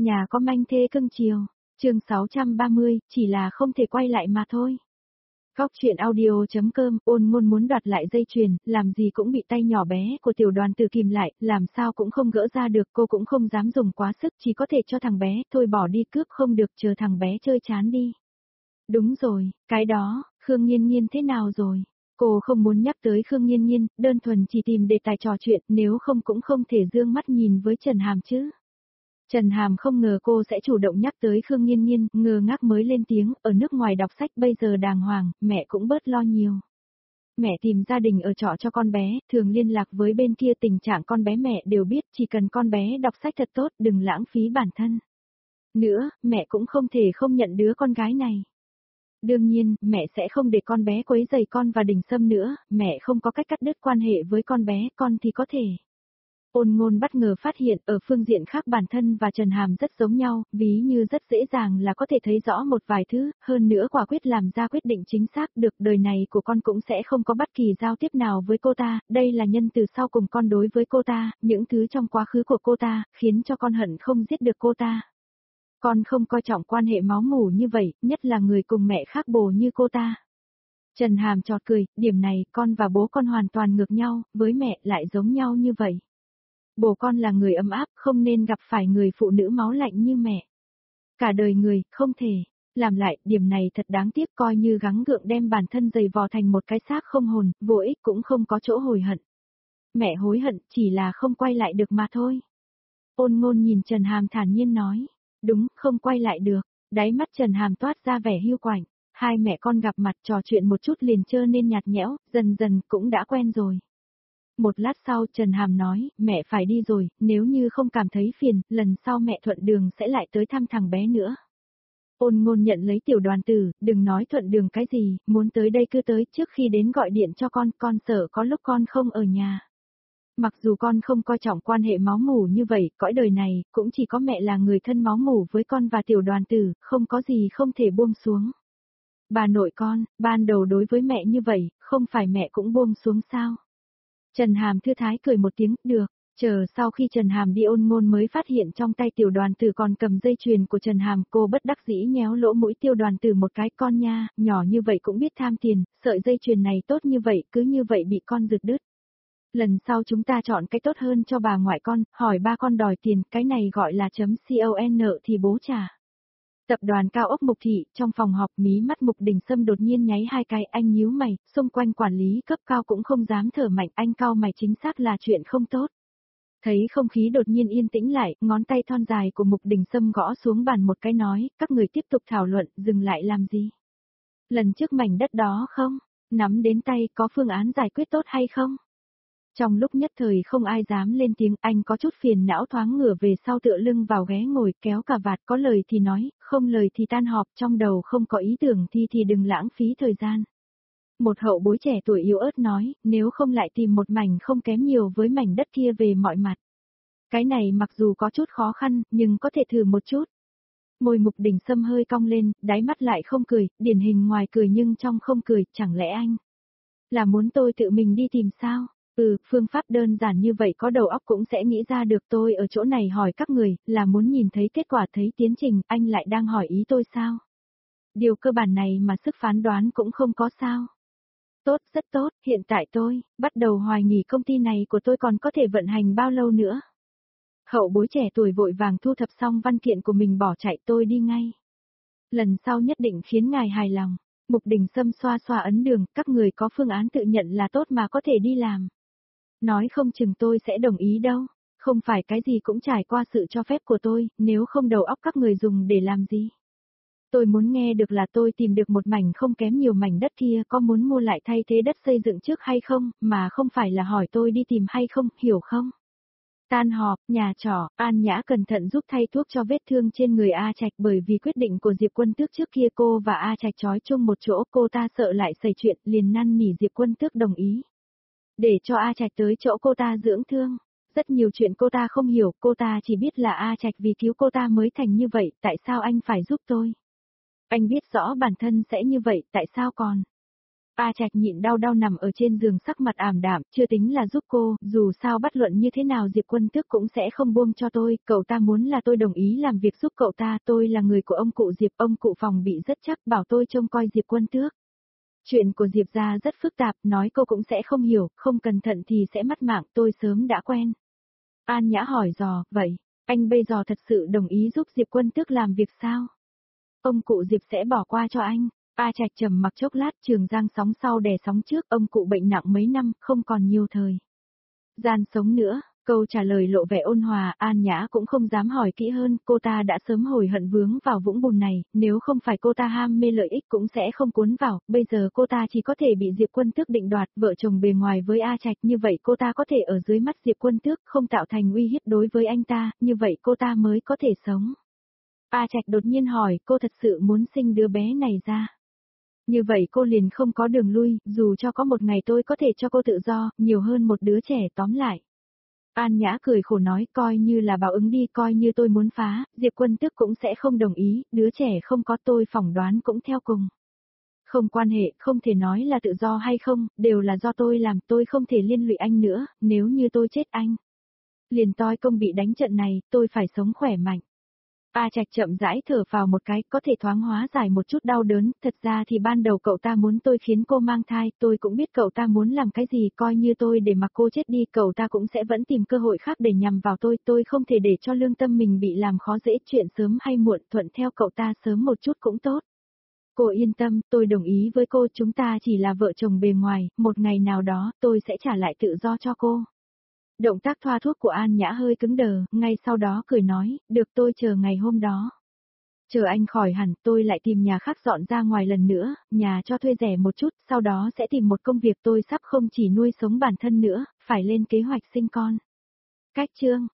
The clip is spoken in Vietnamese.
Nhà có manh thê cưng chiều. Chương 630, chỉ là không thể quay lại mà thôi. Góc truyện audio.com, Ôn Ngôn muốn đoạt lại dây chuyền, làm gì cũng bị tay nhỏ bé của tiểu đoàn tử kìm lại, làm sao cũng không gỡ ra được, cô cũng không dám dùng quá sức, chỉ có thể cho thằng bé, thôi bỏ đi, cướp không được, chờ thằng bé chơi chán đi. Đúng rồi, cái đó, Khương Nghiên Nghiên thế nào rồi? Cô không muốn nhắc tới Khương Nghiên Nghiên, đơn thuần chỉ tìm đề tài trò chuyện, nếu không cũng không thể dương mắt nhìn với Trần Hàm chứ. Trần Hàm không ngờ cô sẽ chủ động nhắc tới Khương Nghiên Nghiên, ngơ ngác mới lên tiếng, ở nước ngoài đọc sách bây giờ đàng hoàng, mẹ cũng bớt lo nhiều. Mẹ tìm gia đình ở trọ cho con bé, thường liên lạc với bên kia, tình trạng con bé mẹ đều biết, chỉ cần con bé đọc sách thật tốt, đừng lãng phí bản thân. Nữa, mẹ cũng không thể không nhận đứa con gái này. Đương nhiên, mẹ sẽ không để con bé quấy rầy con và Đình Sâm nữa, mẹ không có cách cắt đứt quan hệ với con bé, con thì có thể. Ôn Ngôn bất ngờ phát hiện ở phương diện khác bản thân và Trần Hàm rất giống nhau, ví như rất dễ dàng là có thể thấy rõ một vài thứ, hơn nữa quả quyết làm ra quyết định chính xác được, đời này của con cũng sẽ không có bất kỳ giao tiếp nào với cô ta, đây là nhân từ sau cùng con đối với cô ta, những thứ trong quá khứ của cô ta, khiến cho con hận không giết được cô ta. Con không coi trọng quan hệ máu mủ như vậy, nhất là người cùng mẹ khác bồ như cô ta. Trần Hàm chọt cười, điểm này con và bố con hoàn toàn ngược nhau, với mẹ lại giống nhau như vậy. Bố con là người ấm áp, không nên gặp phải người phụ nữ máu lạnh như mẹ. Cả đời người, không thể. Làm lại, điểm này thật đáng tiếc, coi như gắng gượng đem bản thân dày vò thành một cái xác không hồn, vô ích cũng không có chỗ hồi hận. Mẹ hối hận, chỉ là không quay lại được mà thôi. Ôn Ngôn nhìn Trần Hàm thản nhiên nói. Đúng, không quay lại được. Đáy mắt Trần Hàm toát ra vẻ hiu quạnh. Hai mẹ con gặp mặt trò chuyện một chút liền trơ nên nhạt nhẽo, dần dần cũng đã quen rồi. Một lát sau Trần Hàm nói, mẹ phải đi rồi, nếu như không cảm thấy phiền, lần sau mẹ thuận đường sẽ lại tới thăm thằng bé nữa. Ôn Ngôn nhận lấy tiểu đoàn tử, đừng nói thuận đường cái gì, muốn tới đây cứ tới, trước khi đến gọi điện cho con sợ có lúc con không ở nhà. Mặc dù con không coi trọng quan hệ máu mủ như vậy, cõi đời này, cũng chỉ có mẹ là người thân máu mủ với con và tiểu đoàn tử, không có gì không thể buông xuống. Bà nội con, ban đầu đối với mẹ như vậy, không phải mẹ cũng buông xuống sao? Trần Hàm thư thái cười một tiếng, được, chờ sau khi Trần Hàm đi Ôn Ngôn mới phát hiện trong tay tiểu đoàn tử còn cầm dây chuyền của Trần Hàm, cô bất đắc dĩ nhéo lỗ mũi tiểu đoàn tử một cái, con nha, nhỏ như vậy cũng biết tham tiền, sợi dây chuyền này tốt như vậy, cứ như vậy bị con giật đứt. Lần sau chúng ta chọn cái tốt hơn cho bà ngoại con, hỏi ba con đòi tiền, cái này gọi là .con thì bố trả. Tập đoàn cao ốc Mục Thị, trong phòng họp mí mắt Mục Đình Sâm đột nhiên nháy hai cái, anh nhíu mày, xung quanh quản lý cấp cao cũng không dám thở mạnh, anh cau mày, chính xác là chuyện không tốt. Thấy không khí đột nhiên yên tĩnh lại, ngón tay thon dài của Mục Đình Sâm gõ xuống bàn một cái nói, các người tiếp tục thảo luận, dừng lại làm gì? Lần trước mảnh đất đó không? Nắm đến tay, có phương án giải quyết tốt hay không? Trong lúc nhất thời không ai dám lên tiếng, anh có chút phiền não thoáng ngửa về sau tựa lưng vào ghế ngồi, kéo cà vạt, có lời thì nói, không lời thì tan họp, trong đầu không có ý tưởng thì đừng lãng phí thời gian. Một hậu bối trẻ tuổi yếu ớt nói, nếu không lại tìm một mảnh không kém nhiều với mảnh đất kia về mọi mặt. Cái này mặc dù có chút khó khăn, nhưng có thể thử một chút. Môi Mục Đình Sâm hơi cong lên, đáy mắt lại không cười, điển hình ngoài cười nhưng trong không cười, chẳng lẽ anh là muốn tôi tự mình đi tìm sao? Phương pháp đơn giản như vậy có đầu óc cũng sẽ nghĩ ra được, tôi ở chỗ này hỏi các người, là muốn nhìn thấy kết quả, thấy tiến trình, anh lại đang hỏi ý tôi sao? Điều cơ bản này mà sức phán đoán cũng không có sao? Tốt, rất tốt, hiện tại tôi bắt đầu hoài nghi công ty này của tôi còn có thể vận hành bao lâu nữa. Hậu bối trẻ tuổi vội vàng thu thập xong văn kiện của mình bỏ chạy, tôi đi ngay. Lần sau nhất định khiến ngài hài lòng. Mục Đình Sâm xoa xoa ấn đường, các người có phương án tự nhận là tốt mà có thể đi làm. Nói không chừng tôi sẽ đồng ý đâu, không phải cái gì cũng trải qua sự cho phép của tôi, nếu không đầu óc các người dùng để làm gì. Tôi muốn nghe được là tôi tìm được một mảnh không kém nhiều mảnh đất kia, có muốn mua lại thay thế đất xây dựng trước hay không, mà không phải là hỏi tôi đi tìm hay không, hiểu không? Tan họp, nhà trọ, An Nhã cẩn thận giúp thay thuốc cho vết thương trên người A Trạch, bởi vì quyết định của Diệp Quân Tước trước kia cô và A Trạch trói chung một chỗ, cô ta sợ lại xảy chuyện, liền năn nỉ Diệp Quân Tước đồng ý. Để cho A Trạch tới chỗ cô ta dưỡng thương. Rất nhiều chuyện cô ta không hiểu, cô ta chỉ biết là A Trạch vì cứu cô ta mới thành như vậy, tại sao anh phải giúp tôi? Anh biết rõ bản thân sẽ như vậy, tại sao còn? A Trạch nhịn đau đau nằm ở trên giường sắc mặt ảm đạm, chưa tính là giúp cô, dù sao bất luận như thế nào Diệp Quân Tước cũng sẽ không buông cho tôi, cậu ta muốn là tôi đồng ý làm việc giúp cậu ta, tôi là người của ông cụ Diệp, ông cụ phòng bị rất chắc bảo tôi trông coi Diệp Quân Tước. Chuyện của Diệp gia rất phức tạp, nói cô cũng sẽ không hiểu, không cẩn thận thì sẽ mất mạng, tôi sớm đã quen. An Nhã hỏi dò, vậy, anh bây giờ thật sự đồng ý giúp Diệp Quân Tước làm việc sao? Ông cụ Diệp sẽ bỏ qua cho anh. A Trạch trầm mặc chốc lát, Trường Giang sóng sau đè sóng trước, ông cụ bệnh nặng mấy năm, không còn nhiều thời gian sống nữa. Câu trả lời lộ vẻ ôn hòa, An Nhã cũng không dám hỏi kỹ hơn, cô ta đã sớm hối hận vướng vào vũng bùn này, nếu không phải cô ta ham mê lợi ích cũng sẽ không cuốn vào, bây giờ cô ta chỉ có thể bị Diệp Quân Tước định đoạt, vợ chồng bề ngoài với A Trạch, như vậy cô ta có thể ở dưới mắt Diệp Quân Tước, không tạo thành uy hiếp đối với anh ta, như vậy cô ta mới có thể sống. A Trạch đột nhiên hỏi, cô thật sự muốn sinh đứa bé này ra. Như vậy cô liền không có đường lui, dù cho có một ngày tôi có thể cho cô tự do, nhiều hơn một đứa trẻ tóm lại. An Nhã cười khổ nói, coi như là báo ứng đi, coi như tôi muốn phá, Diệp Quân Tước cũng sẽ không đồng ý, đứa trẻ không có tôi phỏng đoán cũng theo cùng. Không quan hệ, không thể nói là tự do hay không, đều là do tôi làm, tôi không thể liên lụy anh nữa, nếu như tôi chết anh. Liền toi công bị đánh trận này, tôi phải sống khỏe mạnh. A Trạch chậm rãi thở vào một cái, có thể thoáng hóa giải một chút đau đớn, thật ra thì ban đầu cậu ta muốn tôi khiến cô mang thai, tôi cũng biết cậu ta muốn làm cái gì, coi như tôi để mặc cô chết đi, cậu ta cũng sẽ vẫn tìm cơ hội khác để nhằm vào tôi không thể để cho lương tâm mình bị làm khó dễ, chuyện sớm hay muộn thuận theo cậu ta sớm một chút cũng tốt. Cô yên tâm, tôi đồng ý với cô, chúng ta chỉ là vợ chồng bề ngoài, một ngày nào đó, tôi sẽ trả lại tự do cho cô. Động tác thoa thuốc của An Nhã hơi cứng đờ, ngay sau đó cười nói, được tôi chờ ngày hôm đó. Chờ anh khỏi hẳn, tôi lại tìm nhà khác dọn ra ngoài lần nữa, nhà cho thuê rẻ một chút, sau đó sẽ tìm một công việc tôi sắp không chỉ nuôi sống bản thân nữa, phải lên kế hoạch sinh con. Cách chương